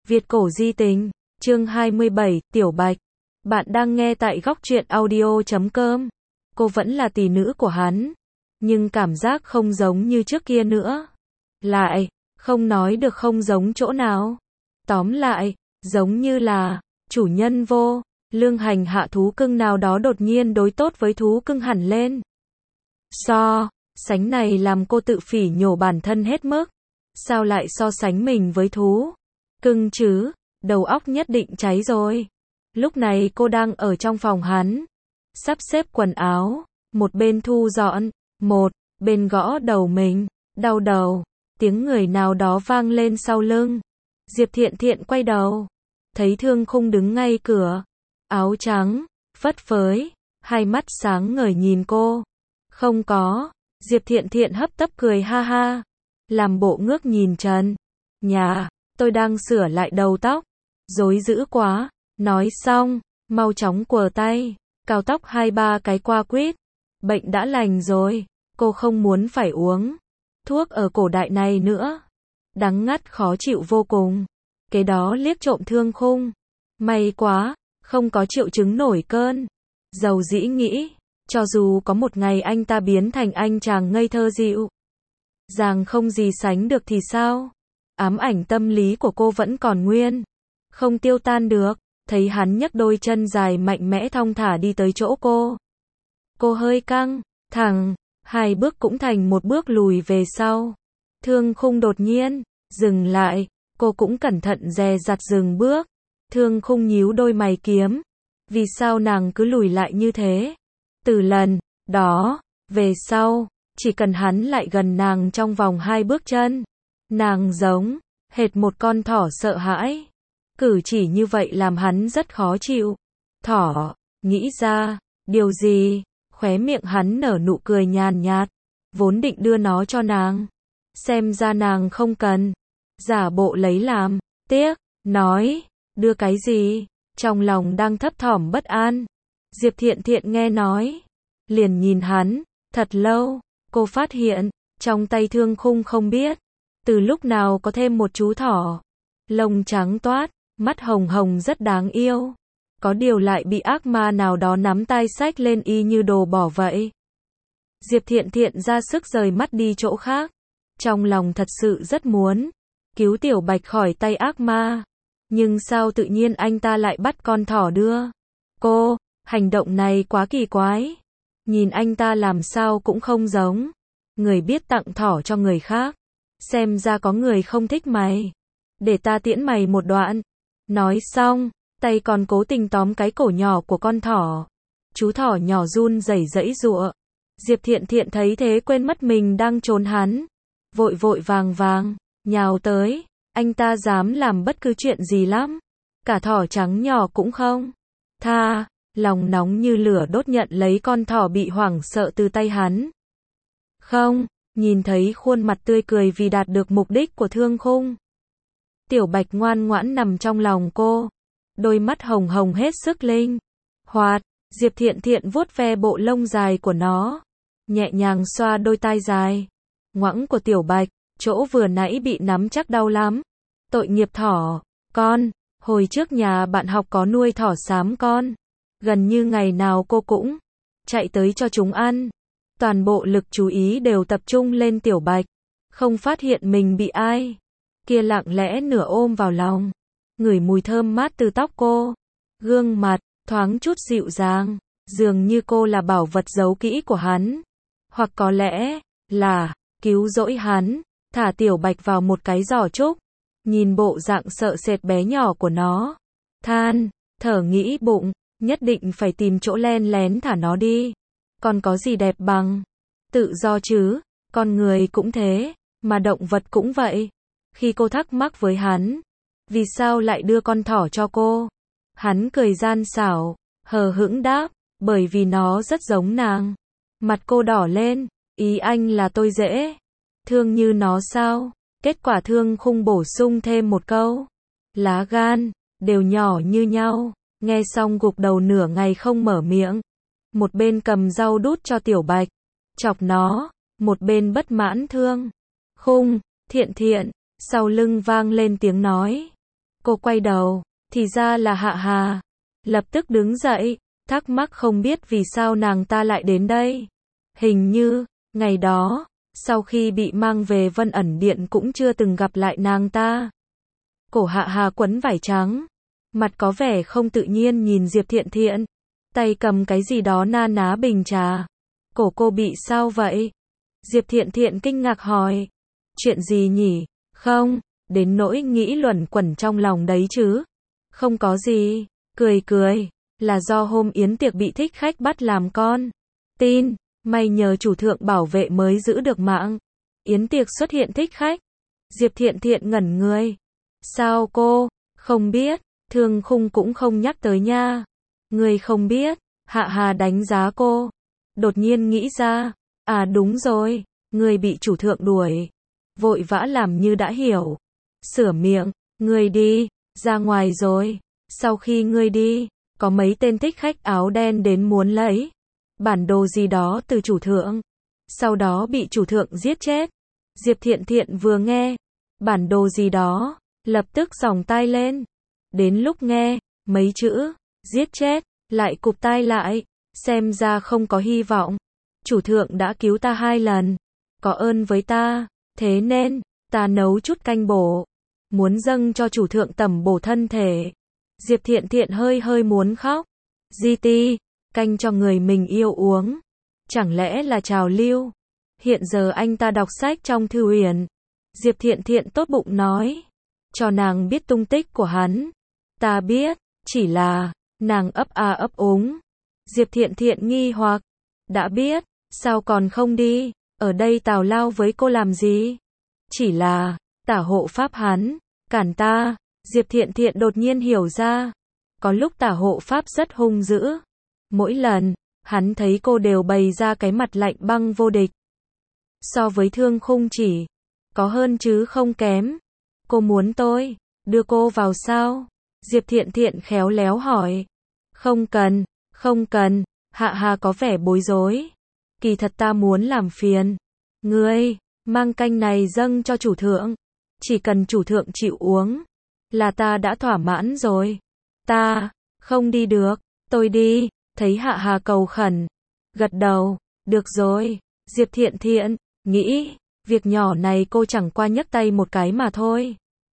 Việt cổ di tình, chương 27, Tiểu Bạch. Bạn đang nghe tại góc truyện audio.com. Cô vẫn là tỷ nữ của hắn, nhưng cảm giác không giống như trước kia nữa. Lại, không nói được không giống chỗ nào. Tóm lại, giống như là, chủ nhân vô, lương hành hạ thú cưng nào đó đột nhiên đối tốt với thú cưng hẳn lên. Sánh này làm cô tự phỉ nhổ bản thân hết mức. Sao lại so sánh mình với thú cưng chứ, đầu óc nhất định cháy rồi. Lúc này cô đang ở trong phòng hắn, sắp xếp quần áo, một bên thu dọn, một bên gõ đầu mình, đau đầu, tiếng người nào đó vang lên sau lưng. Diệp Thiện Thiện quay đầu, thấy Thương Khung đứng ngay cửa, áo trắng, phất phới, hai mắt sáng ngời nhìn cô. Không có, Diệp Thiện Thiện hấp tấp cười ha ha, làm bộ ngước nhìn Trần. Nhà, tôi đang sửa lại đầu tóc, rối dữ quá. Nói xong, mau chóng quờ tay, cào tóc 2-3 cái qua quýt. Bệnh đã lành rồi, cô không muốn phải uống thuốc ở cổ đại này nữa. Đắng ngắt khó chịu vô cùng. Kế đó liếc trộm Thương Khung. May quá, không có triệu chứng nổi cơn. Dầu dĩ nghĩ, cho dù có một ngày anh ta biến thành anh chàng ngây thơ dịu dàng không gì sánh được thì sao? Ám ảnh tâm lý của cô vẫn còn nguyên, không tiêu tan được. Thấy hắn nhấc đôi chân dài mạnh mẽ thong thả đi tới chỗ cô. Cô hơi căng thẳng, 2 bước cũng thành một bước lùi về sau. Thương Khung đột nhiên dừng lại, cô cũng cẩn thận dè dặt dừng bước. Thương Khung nhíu đôi mày kiếm, vì sao nàng cứ lùi lại như thế? Từ lần đó về sau, chỉ cần hắn lại gần nàng trong vòng 2 bước chân, nàng giống hệt một con thỏ sợ hãi. Cử chỉ như vậy làm hắn rất khó chịu. Thỏ, nghĩ ra điều gì, khóe miệng hắn nở nụ cười nhàn nhạt, vốn định đưa nó cho nàng. Xem ra nàng không cần, giả bộ lấy làm tiếc, nói, đưa cái gì, trong lòng đang thấp thỏm bất an. Diệp Thiện Thiện nghe nói, liền nhìn hắn, thật lâu, cô phát hiện, trong tay Thương Khung không biết, từ lúc nào có thêm một chú thỏ, lông trắng toát, mắt hồng hồng rất đáng yêu. Có điều lại bị ác ma nào đó nắm tay xách lên y như đồ bỏ vậy. Diệp Thiện Thiện ra sức rời mắt đi chỗ khác. Trong lòng thật sự rất muốn cứu Tiểu Bạch khỏi tay ác ma. Nhưng sao tự nhiên anh ta lại bắt con thỏ đưa cô? Hành động này quá kỳ quái. Nhìn anh ta làm sao cũng không giống người biết tặng thỏ cho người khác. Xem ra có người không thích mày. Để ta tiễn mày một đoạn. Nói xong, tay còn cố tình tóm cái cổ nhỏ của con thỏ. Chú thỏ nhỏ run rẩy giãy giụa. Diệp Thiện Thiện thấy thế quên mất mình đang trốn hắn. Vội vội vàng, nhào tới. Anh ta dám làm bất cứ chuyện gì lắm. Cả thỏ trắng nhỏ cũng không tha. Lòng nóng như lửa đốt nhận lấy con thỏ bị hoảng sợ từ tay hắn. Không, nhìn thấy khuôn mặt tươi cười vì đạt được mục đích của Thương Khung. Tiểu Bạch ngoan ngoãn nằm trong lòng cô, đôi mắt hồng hồng hết sức linh hoạt. Diệp Thiện Thiện vuốt ve bộ lông dài của nó, nhẹ nhàng xoa đôi tai dài ngoẵng của Tiểu Bạch, chỗ vừa nãy bị nắm chắc đau lắm. Tội nghiệp thỏ con, hồi trước nhà bạn học có nuôi thỏ xám con, gần như ngày nào cô cũng chạy tới cho chúng ăn. Toàn bộ lực chú ý đều tập trung lên Tiểu Bạch, không phát hiện mình bị ai kia lặng lẽ nửa ôm vào lòng, ngửi mùi thơm mát từ tóc cô, gương mặt thoáng chút dịu dàng, dường như cô là bảo vật giấu kỹ của hắn, hoặc có lẽ là cứu rỗi hắn. Thả Tiểu Bạch vào một cái giỏ trúc, nhìn bộ dạng sợ sệt bé nhỏ của nó, than thở nghĩ bụng, nhất định phải tìm chỗ len lén thả nó đi. Còn có gì đẹp bằng tự do chứ? Con người cũng thế, mà động vật cũng vậy. Khi cô thắc mắc với hắn, vì sao lại đưa con thỏ cho cô? Hắn cười gian xảo, hờ hững đáp, bởi vì nó rất giống nàng. Mặt cô đỏ lên, ý anh là tôi dễ thương như nó sao? Kết quả Thương Khung bổ sung thêm một câu, lá gan đều nhỏ như nhau. Nghe xong gục đầu nửa ngày không mở miệng. Một bên cầm rau đút cho Tiểu Bạch, chọc nó, một bên bất mãn Thương Khung. Thiện Thiện, sau lưng vang lên tiếng nói, Cô quay đầu, thì ra là Hạ Hà. Lập tức đứng dậy, thắc mắc không biết vì sao nàng ta lại đến đây. Hình như, ngày đó, sau khi bị mang về Vân Ẩn Điện cũng chưa từng gặp lại nàng ta. Cổ Hạ Hà quấn vải trắng, mặt có vẻ không tự nhiên nhìn Diệp Thiện Thiện, tay cầm cái gì đó na ná bình trà. Cổ cô bị sao vậy? Diệp Thiện Thiện kinh ngạc hỏi. Chuyện gì nhỉ? Không, đến nỗi nghĩ luẩn quẩn trong lòng đấy chứ. Không có gì, cười cười, là do hôm yến tiệc bị thích khách bắt làm con tin, may nhờ chủ thượng bảo vệ mới giữ được mạng. Yến tiệc xuất hiện thích khách. Diệp Thiện Thiện ngẩn người. Sao cô, không biết, Thương Khung cũng không nhắc tới nha. Người không biết, Hạ Hà đánh giá cô. Đột nhiên nghĩ ra, à đúng rồi, người bị chủ thượng đuổi. Vội vã làm như đã hiểu. Sửa miệng, người đi, ra ngoài rồi. Sau khi ngươi đi, có mấy tên thích khách áo đen đến muốn lấy bản đồ gì đó từ chủ thượng. Sau đó bị chủ thượng giết chết. Diệp Thiện Thiện vừa nghe bản đồ gì đó, lập tức giòng tai lên. Đến lúc nghe mấy chữ giết chết, lại cụp tai lại. Xem ra không có hy vọng. Chủ thượng đã cứu ta 2 lần, có ơn với ta, thế nên ta nấu chút canh bổ, muốn dâng cho chủ thượng tẩm bổ thân thể. Diệp Thiện Thiện hơi muốn khóc. GT, canh cho người mình yêu uống. Chẳng lẽ là trào lưu? Hiện giờ anh ta đọc sách trong thư uyển. Diệp Thiện Thiện tốt bụng nói. Cho nàng biết tung tích của hắn. Ta biết, chỉ là, nàng ấp a ấp úng. Diệp Thiện Thiện nghi hoặc. Đã biết, sao còn không đi? Ở đây tào lao với cô làm gì? Chỉ là, tả hộ pháp hắn, cản ta. Diệp Thiện Thiện đột nhiên hiểu ra. Có lúc tả hộ pháp rất hung dữ. Mỗi lần, hắn thấy cô đều bày ra cái mặt lạnh băng vô địch. So với Thương Khung chỉ có hơn chứ không kém. Cô muốn tôi đưa cô vào sao? Diệp Thiện Thiện khéo léo hỏi. Không cần, không cần. Hạ Hà có vẻ bối rối. Kỳ thật ta muốn làm phiền ngươi, mang canh này dâng cho chủ thượng. Chỉ cần chủ thượng chịu uống là ta đã thỏa mãn rồi. Ta không đi được, tôi đi. Thấy Hạ Hà cầu khẩn, gật đầu. Được rồi. Diệp Thiện Thiện nghĩ, việc nhỏ này cô chẳng qua nhấc tay một cái mà thôi.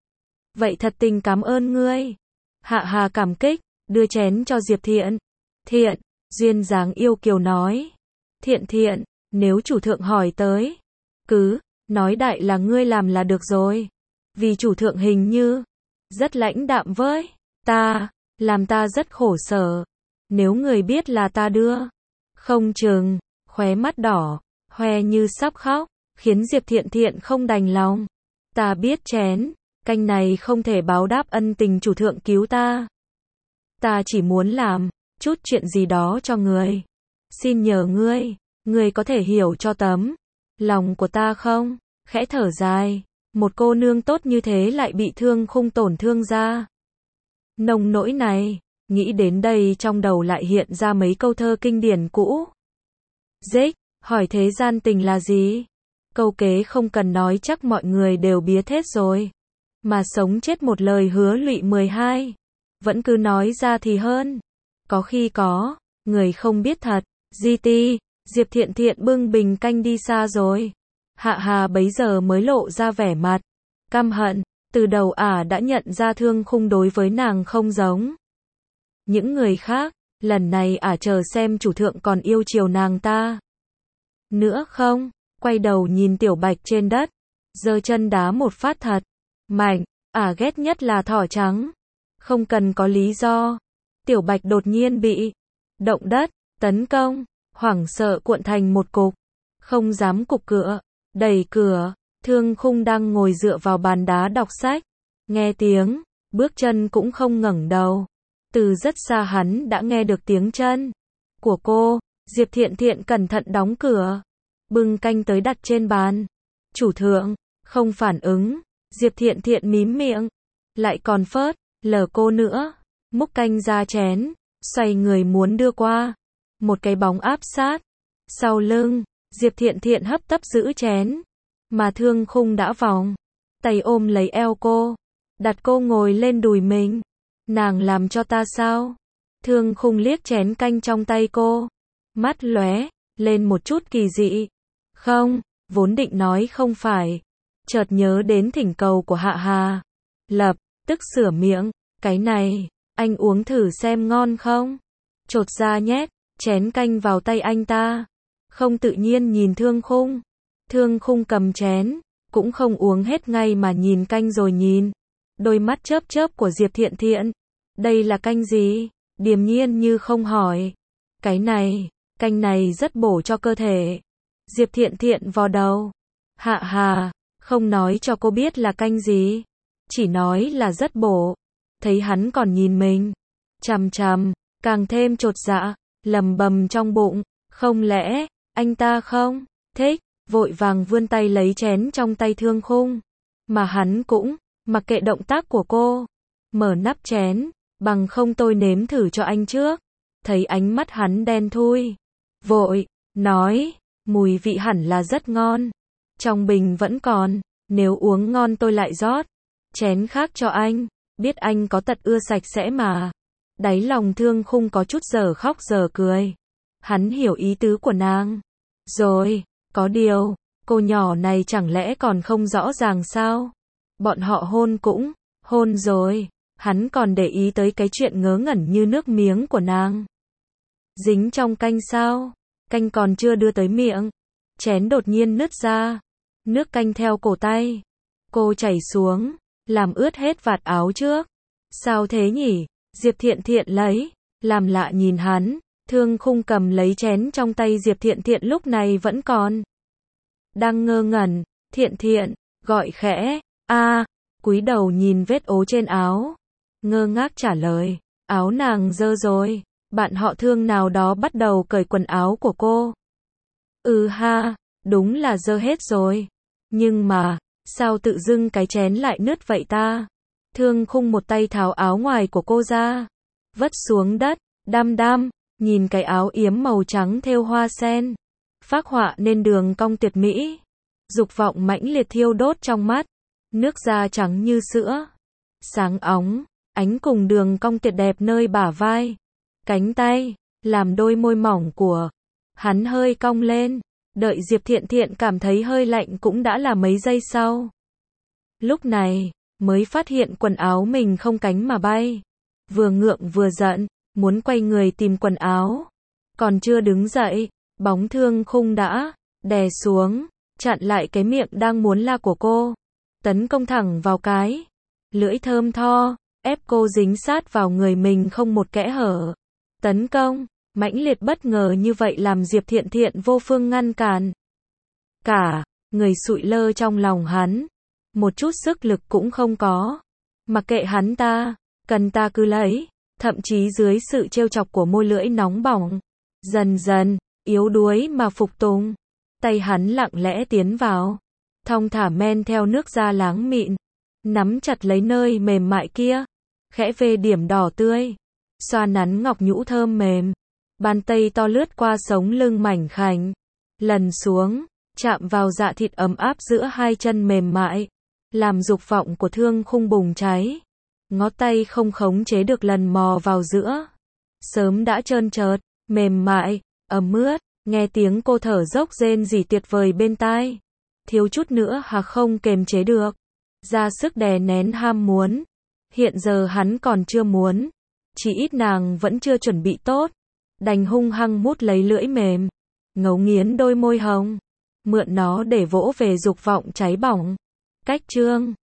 Vậy thật tình cảm ơn ngươi. Hạ Hà cảm kích, đưa chén cho Diệp Thiện. Thiện, duyên dáng yêu kiều nói. Thiện Thiện, nếu chủ thượng hỏi tới, cứ nói đại là ngươi làm là được rồi. Vì chủ thượng hình như rất lãnh đạm với ta, làm ta rất khổ sở. Nếu người biết là ta đưa, không chừng khóe mắt đỏ hoe như sắp khóc, khiến Diệp Thiện Thiện không đành lòng. Ta biết chén canh này không thể báo đáp ân tình chủ thượng cứu ta. Ta chỉ muốn làm chút chuyện gì đó cho người. Xin nhờ ngươi có thể hiểu cho tấm lòng của ta không? Khẽ thở dài, một cô nương tốt như thế lại bị Thương Khung tổn thương ra. Nông nỗi này, nghĩ đến đây trong đầu lại hiện ra mấy câu thơ kinh điển cũ. Dích, hỏi thế gian tình là gì? Câu kế không cần nói chắc mọi người đều biết hết rồi. Mà sống chết một lời hứa lụy 12. Vẫn cứ nói ra thì hơn. Có khi có người không biết thật. GT, Diệp Thiện Thiện bưng bình canh đi xa rồi. Hạ Hà bấy giờ mới lộ ra vẻ mặt căm hận. Từ đầu đã nhận ra Thương Khung đối với nàng không giống những người khác. Lần này chờ xem chủ thượng còn yêu chiều nàng ta nữa không. Quay đầu nhìn Tiểu Bạch trên đất, giơ chân đá một phát thật mạnh. Ghét nhất là thỏ trắng. Không cần có lý do. Tiểu Bạch đột nhiên bị động đất tấn công, hoảng sợ cuộn thành một cục, không dám cục cựa. Đẩy cửa, Thương Khung đang ngồi dựa vào bàn đá đọc sách, nghe tiếng bước chân cũng không ngẩng đầu. Từ rất xa hắn đã nghe được tiếng chân của cô. Diệp Thiện Thiện cẩn thận đóng cửa, bưng canh tới đặt trên bàn. Chủ thượng không phản ứng. Diệp Thiện Thiện mím miệng, lại còn phớt lờ cô nữa, múc canh ra chén, xoay người muốn đưa qua. Một cái bóng áp sát sau lưng. Diệp Thiện Thiện hấp tấp giữ chén, mà Thương Khung đã vòng tay ôm lấy eo cô. đặt cô ngồi lên đùi mình. Nàng làm cho ta sao? Thương Khung liếc chén canh trong tay cô, mắt lóe lên một chút kỳ dị. Không, vốn định nói không phải, chợt nhớ đến thỉnh cầu của Hạ Hà, lập tức sửa miệng, cái này, anh uống thử xem ngon không? Chột ra nhét chén canh vào tay anh ta, không tự nhiên nhìn Thương Khung. Thương Khung cầm chén, cũng không uống hết ngay mà nhìn canh rồi nhìn đôi mắt chớp chớp của Diệp Thiện Thiện. Đây là canh gì? Điềm nhiên như không hỏi. Cái này, canh này rất bổ cho cơ thể. Diệp Thiện Thiện vò đầu. Hạ Hà, không nói cho cô biết là canh gì, chỉ nói là rất bổ. Thấy hắn còn nhìn mình chằm chằm, càng thêm chột dạ, lầm bầm trong bụng, không lẽ anh ta không thích, vội vàng vươn tay lấy chén trong tay Thương Khung, mà hắn cũng mặc kệ động tác của cô, mở nắp chén, bằng không tôi nếm thử cho anh trước. Thấy ánh mắt hắn đen thui, vội nói, mùi vị hẳn là rất ngon, trong bình vẫn còn, nếu uống ngon tôi lại rót chén khác cho anh, biết anh có tật ưa sạch sẽ mà. Đáy lòng Thương Khung có chút giờ khóc giờ cười. Hắn hiểu ý tứ của nàng rồi, có điều, cô nhỏ này chẳng lẽ còn không rõ ràng sao? Bọn họ hôn cũng hôn rồi, hắn còn để ý tới cái chuyện ngớ ngẩn như nước miếng của nàng dính trong canh sao? Canh còn chưa đưa tới miệng, chén đột nhiên nứt ra, nước canh theo cổ tay cô chảy xuống, làm ướt hết vạt áo trước. Sao thế nhỉ? Diệp Thiện Thiện lấy làm lạ nhìn hắn. Thương Khung cầm lấy chén trong tay Diệp Thiện Thiện lúc này vẫn còn đang ngơ ngẩn. Thiện Thiện gọi khẽ, cúi đầu nhìn vết ố trên áo, ngơ ngác trả lời, áo nàng dơ rồi, bạn họ Thương nào đó bắt đầu cởi quần áo của cô. Ha, đúng là dơ hết rồi, nhưng mà sao tự dưng cái chén lại nứt vậy ta? Thương Khung một tay tháo áo ngoài của cô ra, vất xuống đất, đăm đăm, nhìn cái áo yếm màu trắng thêu hoa sen, phác họa nên đường cong tuyệt mỹ. Dục vọng mãnh liệt thiêu đốt trong mắt, nước da trắng như sữa, sáng óng, ánh cùng đường cong tuyệt đẹp nơi bả vai, cánh tay, làm đôi môi mỏng của hắn hơi cong lên. Đợi Diệp Thiện Thiện cảm thấy hơi lạnh cũng đã là mấy giây sau. Lúc này, mới phát hiện quần áo mình không cánh mà bay. Vừa ngượng vừa giận, muốn quay người tìm quần áo. Còn chưa đứng dậy, bóng Thương Khung đã đè xuống, chặn lại cái miệng đang muốn la của cô. Tấn công thẳng vào cái lưỡi thơm tho, ép cô dính sát vào người mình không một kẽ hở. Tấn công mãnh liệt bất ngờ như vậy làm Diệp Thiện Thiện vô phương ngăn cản. Cả người sụi lơ trong lòng hắn, một chút sức lực cũng không có. Mặc kệ hắn ta, cần ta cứ lấy, thậm chí dưới sự trêu chọc của môi lưỡi nóng bỏng, dần dần yếu đuối mà phục tùng. Tay hắn lặng lẽ tiến vào, thong thả men theo nước da láng mịn, nắm chặt lấy nơi mềm mại kia, khẽ về điểm đỏ tươi, xoa nắn ngọc nhũ thơm mềm. Bàn tay to lướt qua sống lưng mảnh khảnh, lần xuống, chạm vào dạ thịt ấm áp giữa hai chân mềm mại, làm dục vọng của Thương Khung bùng cháy. Ngón tay không khống chế được lần mò vào giữa, sớm đã trơn trượt, mềm mại, ẩm ướt, nghe tiếng cô thở dốc rên rỉ tuyệt vời bên tai, thiếu chút nữa không kềm chế được, ra sức đè nén ham muốn. Hiện giờ hắn còn chưa muốn, chỉ ít nàng vẫn chưa chuẩn bị tốt, đành hung hăng mút lấy lưỡi mềm, ngấu nghiến đôi môi hồng, mượn nó để vỗ về dục vọng cháy bỏng. Cách chương